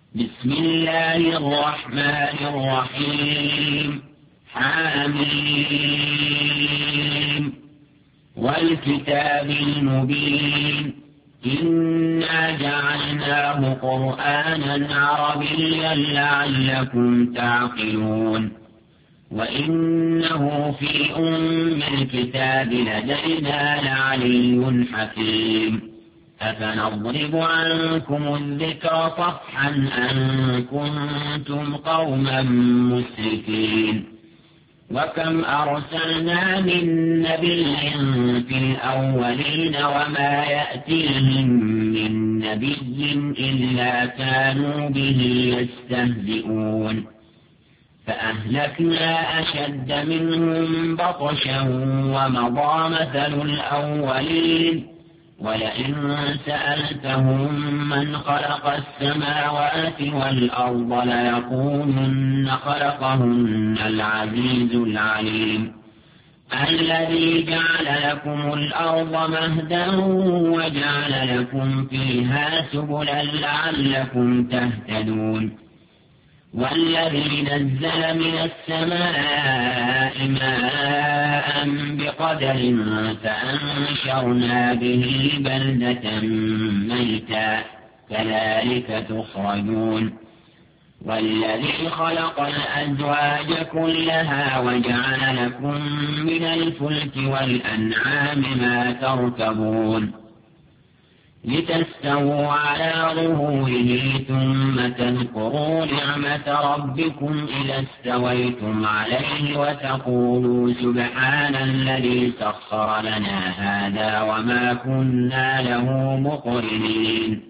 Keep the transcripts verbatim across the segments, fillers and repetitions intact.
بسم الله الرحمن الرحيم حاميم والكتاب المبين إنا جعلناه قرآنا عربيا لعلكم تعقلون وإنه في أم الكتاب لدينا لعلي حكيم أفنضرب عنكم الذكر صفحا أن كنتم قوما مسرفين وكم أرسلنا من نبي في الأولين وما يأتيهم من نبي إلا كانوا به يستهزئون فأهلكنا أشد منهم بطشا ومضى مثل الأولين ولئن سألتهم من خلق السماوات والأرض ليقولن خلقهن العزيز العليم الذي جعل لكم الأرض مهدا وجعل لكم فيها سبلا لعلكم تهتدون والذي نزل من السماء ماء بقدر فأنشرنا به بلدة ميتا كذلك تخرجون والذي خلق الأزواج كلها وجعل لكم من الفلك والأنعام ما تركبون لتستووا على ظهوره ثم تذكروا نعمة ربكم إذا استويتم عليه وتقولوا سبحان الذي سخر لنا هذا وما كنا له مقرنين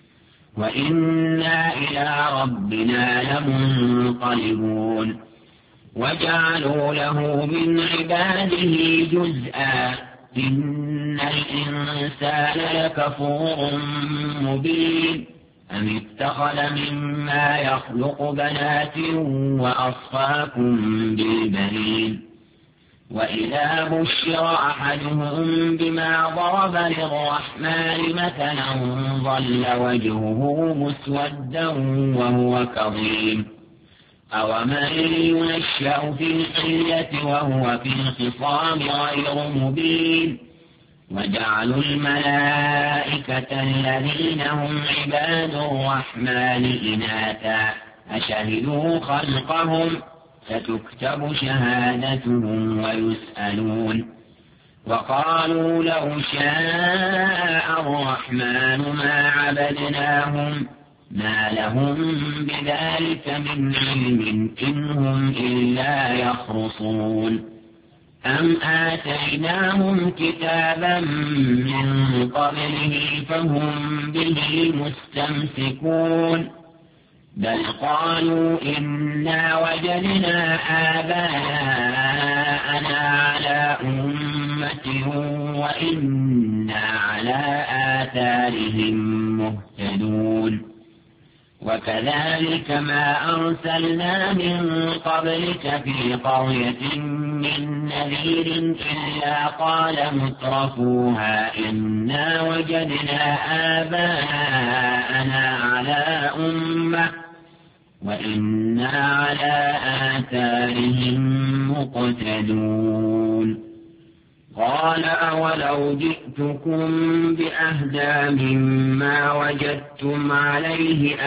وإنا إلى ربنا لمنقلبون وجعلوا له من عباده جزءا إن الإنسان لكفور مبين أم اتخذ مما يخلق بنات وأصفاكم بالبنين وإذا بشر أحدهم بما ضرب للرحمن مثلا ظل وجهه مسودا وهو كظيم أومن ينشأ في الحلية وهو في الخصام غير مبين وجعلوا الملائكة الذين هم عباد الرحمن إناثا أشهدوا خلقهم ستكتب شهادتهم ويسألون وقالوا لو شاء الرحمن ما عبدناهم ما لهم بذلك من علم إن هم إلا يخرصون أم آتيناهم كتابا من قبله فهم به مستمسكون بل قالوا إنا وجدنا آباءنا على أمة وإنا على آثارهم مهتدون وكذلك ما أرسلنا من قبلك في قرية من نذير إلا قال مترفوها إنا وجدنا آباءنا على أمة وإنا على آثارهم مقتدون قال أولو جئتكم بأهدى مما وجدتم عليه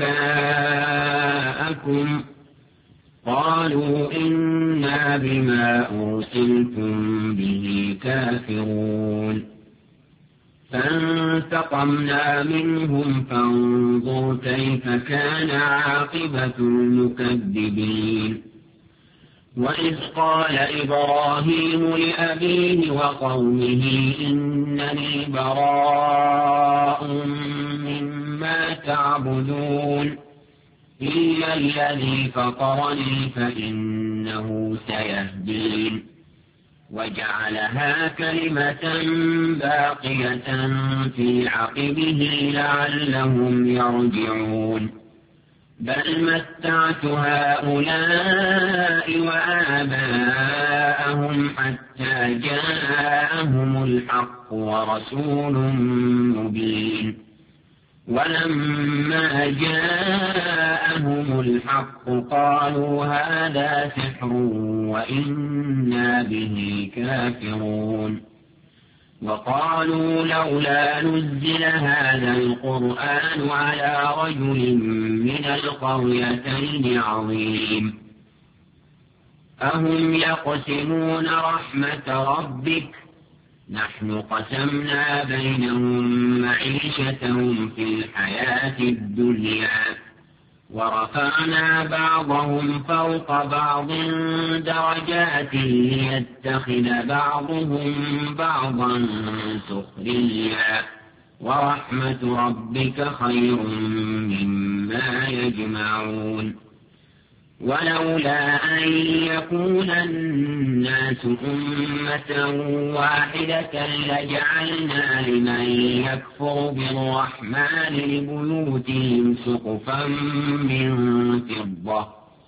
آباءكم قالوا إنا بما أرسلتم به كافرون فانتقمنا منهم فانظر كيف كان عاقبة المكذبين وإذ قال إبراهيم لأبيه وقومه إنني براء مما تعبدون إلا الذي فطرني فإنه سيهدين وجعلها كلمة باقية في عقبه لعلهم يرجعون بل متعت هؤلاء وآباءهم حتى جاءهم الحق ورسول مبين ولما جاء جاءهم الحق قالوا هذا سحر وإنا به كافرون وقالوا لولا نزل هذا القرآن على رجل من القريتين عظيم أهم يقسمون رحمة ربك نحن قسمنا بينهم معيشتهم في الحياة الدنيا ورفعنا بعضهم فوق بعض درجات ليتخذ بعضهم بعضا سخريا ورحمة ربك خير مما يجمعون ولولا أن يكون الناس أمة واحدة لجعلنا لمن يكفر بالرحمن لبيوتهم سقفا من فضة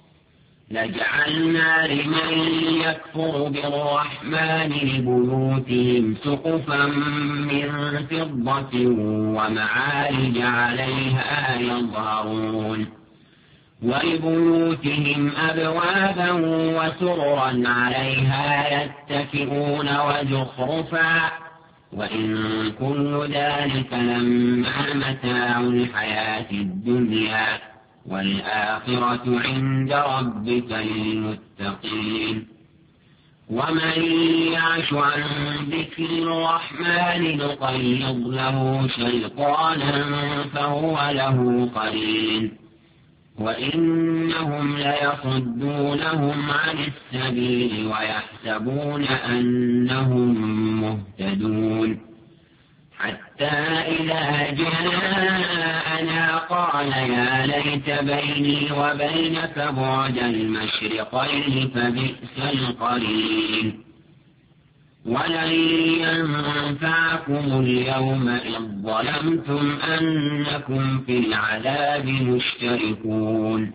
لجعلنا لمن يكفر بالرحمن لبيوتهم سقفا من فضة ومعارج عليها يظهرون ولبيوتهم أبوابا وسررا عليها يتكئون وزخرفا وإن كل ذلك لما متاع الحياة الدنيا والآخرة عند ربك للمتقين ومن يعش عن ذكر الرحمن نقيض له شيطانا فهو له قرين وإنهم ليصدونهم عن السبيل ويحسبون أنهم مهتدون حتى إذا جاءنا قال يا ليت بيني وبينك بعد المشرقين فبئس القرين ولن ينفعكم اليوم إذ ظلمتم أنكم في العذاب مشتركون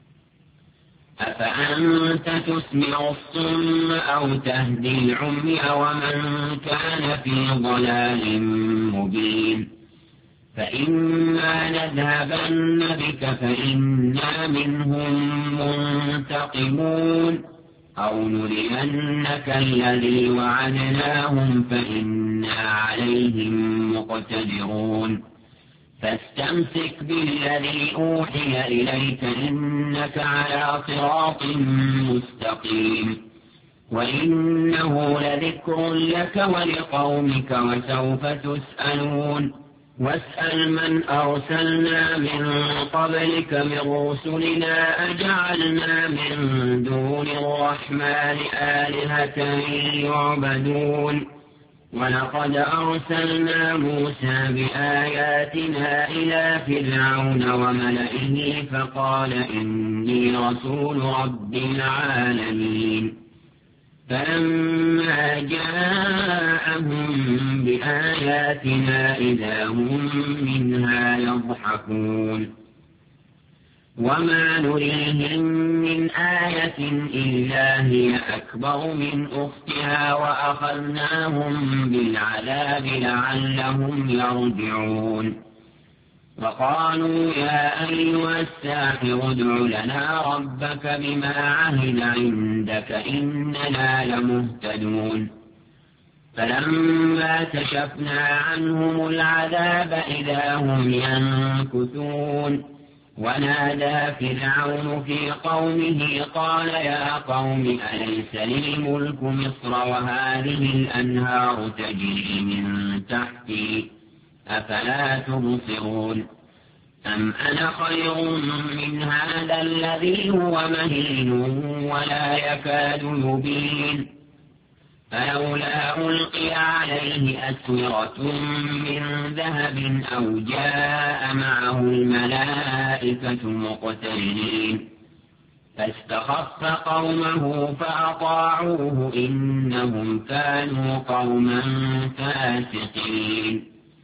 أفأنت تسمع الصم أو تهدي العمي ومن كان في ضلال مبين فإما نذهبن بك فإنا منهم منتقمون أو نرينك الذي وعدناهم فإنا عليهم مقتدرون فاستمسك بالذي أوحي إليك إنك على صراط مستقيم وإنه لذكر لك ولقومك وسوف تسألون واسأل من أرسلنا من قبلك من رسلنا أجعلنا من دون الرحمن آلهة يعبدون ولقد أرسلنا موسى بآياتنا إلى فرعون وملئه فقال إني رسول رب العالمين فلما جاءهم بآياتنا إذا هم منها يضحكون وما نريهم من آية إلا هي أكبر من أختها وأخذناهم بالعذاب لعلهم يرجعون وقالوا يا أيها الساحر ادع لنا ربك بما عهد عندك إننا لمهتدون فلما كشفنا عنهم العذاب إذا هم ينكثون ونادى فرعون في قومه قال يا قوم أليس لي ملك مصر وهذه الأنهار تجري من تحتي أفلا تبصرون أم أنا خير من هذا الذي هو مهين ولا يكاد يبين فلولا ألقي عليه أسورة من ذهب أو جاء معه الملائكة مقترنين فاستخف قومه فأطاعوه إنهم كانوا قوما فاسقين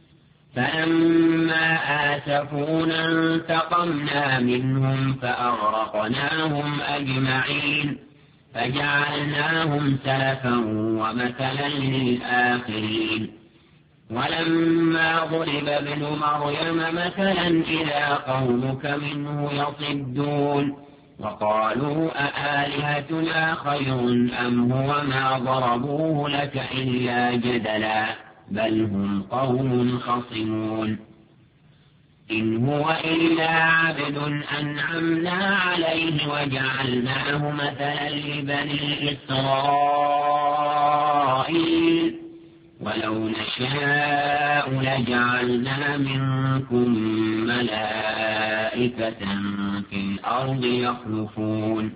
فلما آسفونا انتقمنا منهم فأغرقناهم أجمعين فجعلناهم سلفا ومثلا للآخرين ولما ضرب ابن مريم مثلا إذا قومك منه يصدون وقالوا أآلهتنا خير أم هو ما ضربوه لك إلا جدلا بل هم قوم خصمون إن هو إلا عبد أنعمنا عليه وجعلناه مثلا لبني إسرائيل ولو نشاء لجعلنا منكم ملائكة في الأرض يخلفون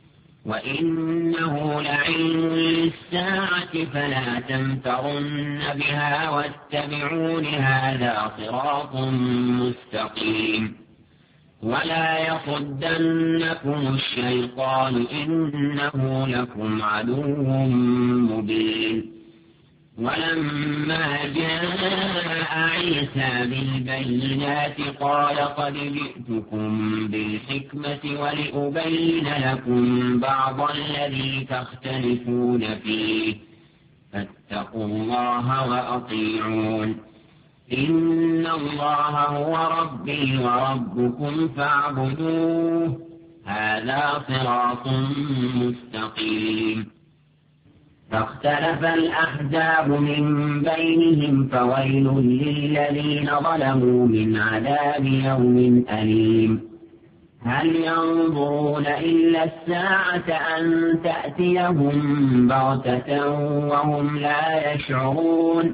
وإنه لعلم للساعة فلا تمترن بها واتبعون هذا صراط مستقيم ولا يصدنكم الشيطان إنه لكم عدو مبين ولما جاء عيسى بالبينات قال قد جئتكم بالحكمة ولأبين لكم بعض الذي تختلفون فيه فاتقوا الله وأطيعون إن الله هو ربي وربكم فاعبدوه هذا صراط مستقيم فاختلف الأحزاب من بينهم فويل للذين ظلموا من عذاب يوم أليم هل ينظرون إلا الساعة أن تأتيهم بغتة وهم لا يشعرون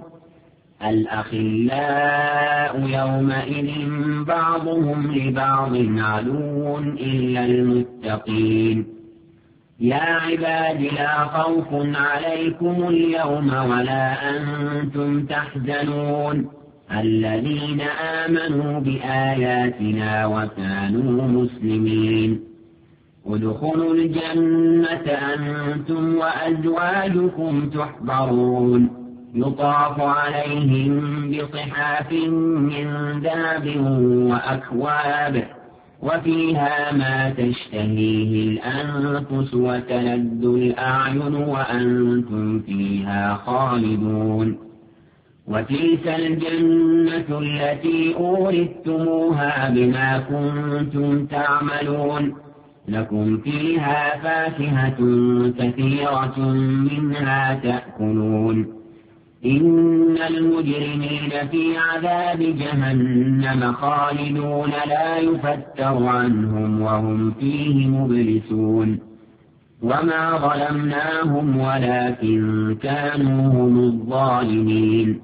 الأخلاء يومئذ بعضهم لبعض عدو إلا المتقين يا عباد لا خوف عليكم اليوم ولا أنتم تحزنون الذين آمنوا بآياتنا وكانوا مسلمين ادخلوا الجنة أنتم وأزواجكم تحبرون يطاف عليهم بصحاف من ذهب وأكواب وفيها ما تشتهيه الأنفس وتلذ الأعين وأنتم فيها خالدون وتلك الجنة التي أورثتموها بما كنتم تعملون لكم فيها فاكهة كثيرة منها تأكلون إن المجرمين في عذاب جهنم خالدون لا يفتر عنهم وهم فيه مبلسون وما ظلمناهم ولكن كانوا هم الظالمين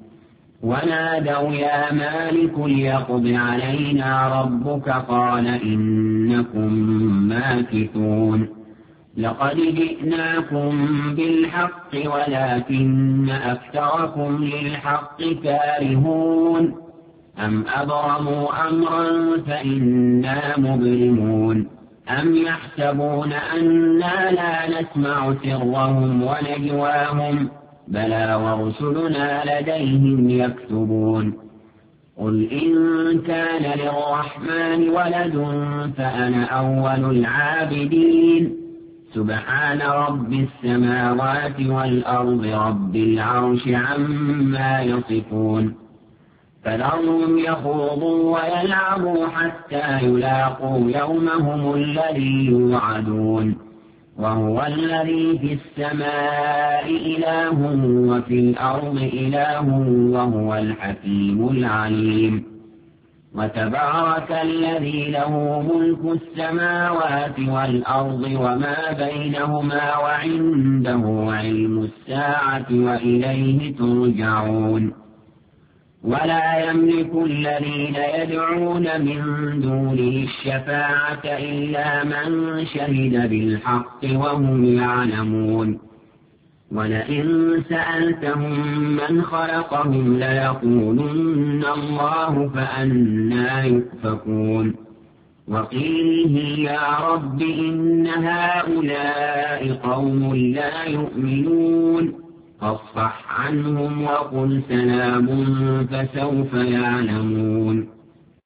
ونادوا يا مالك ليقض علينا ربك قال إنكم ماكثون لقد جئناكم بالحق ولكن أكثركم للحق كارهون أم أبرموا أمرا فإنا مبرمون أم يحسبون أنا لا نسمع سرهم ونجواهم بلى ورسلنا لديهم يكتبون قل إن كان للرحمن ولد فأنا أول العابدين سبحان رب السماوات والأرض رب العرش عما يصفون فذرهم يخوضوا ويلعبوا حتى يلاقوا يومهم الذي يوعدون وهو الذي في السماء إله وفي الأرض إله وهو الحكيم العليم وتبارك الذي له ملك السماوات والأرض وما بينهما وعنده علم الساعة وإليه ترجعون ولا يملك الذين يدعون من دونه الشفاعة إلا من شهد بالحق وهم يعلمون ولئن سألتهم من خلقهم ليقولن الله فأنى يؤفكون وقيله يا رب إن هؤلاء قوم لا يؤمنون فاصفح عنهم وقل سلام فسوف يعلمون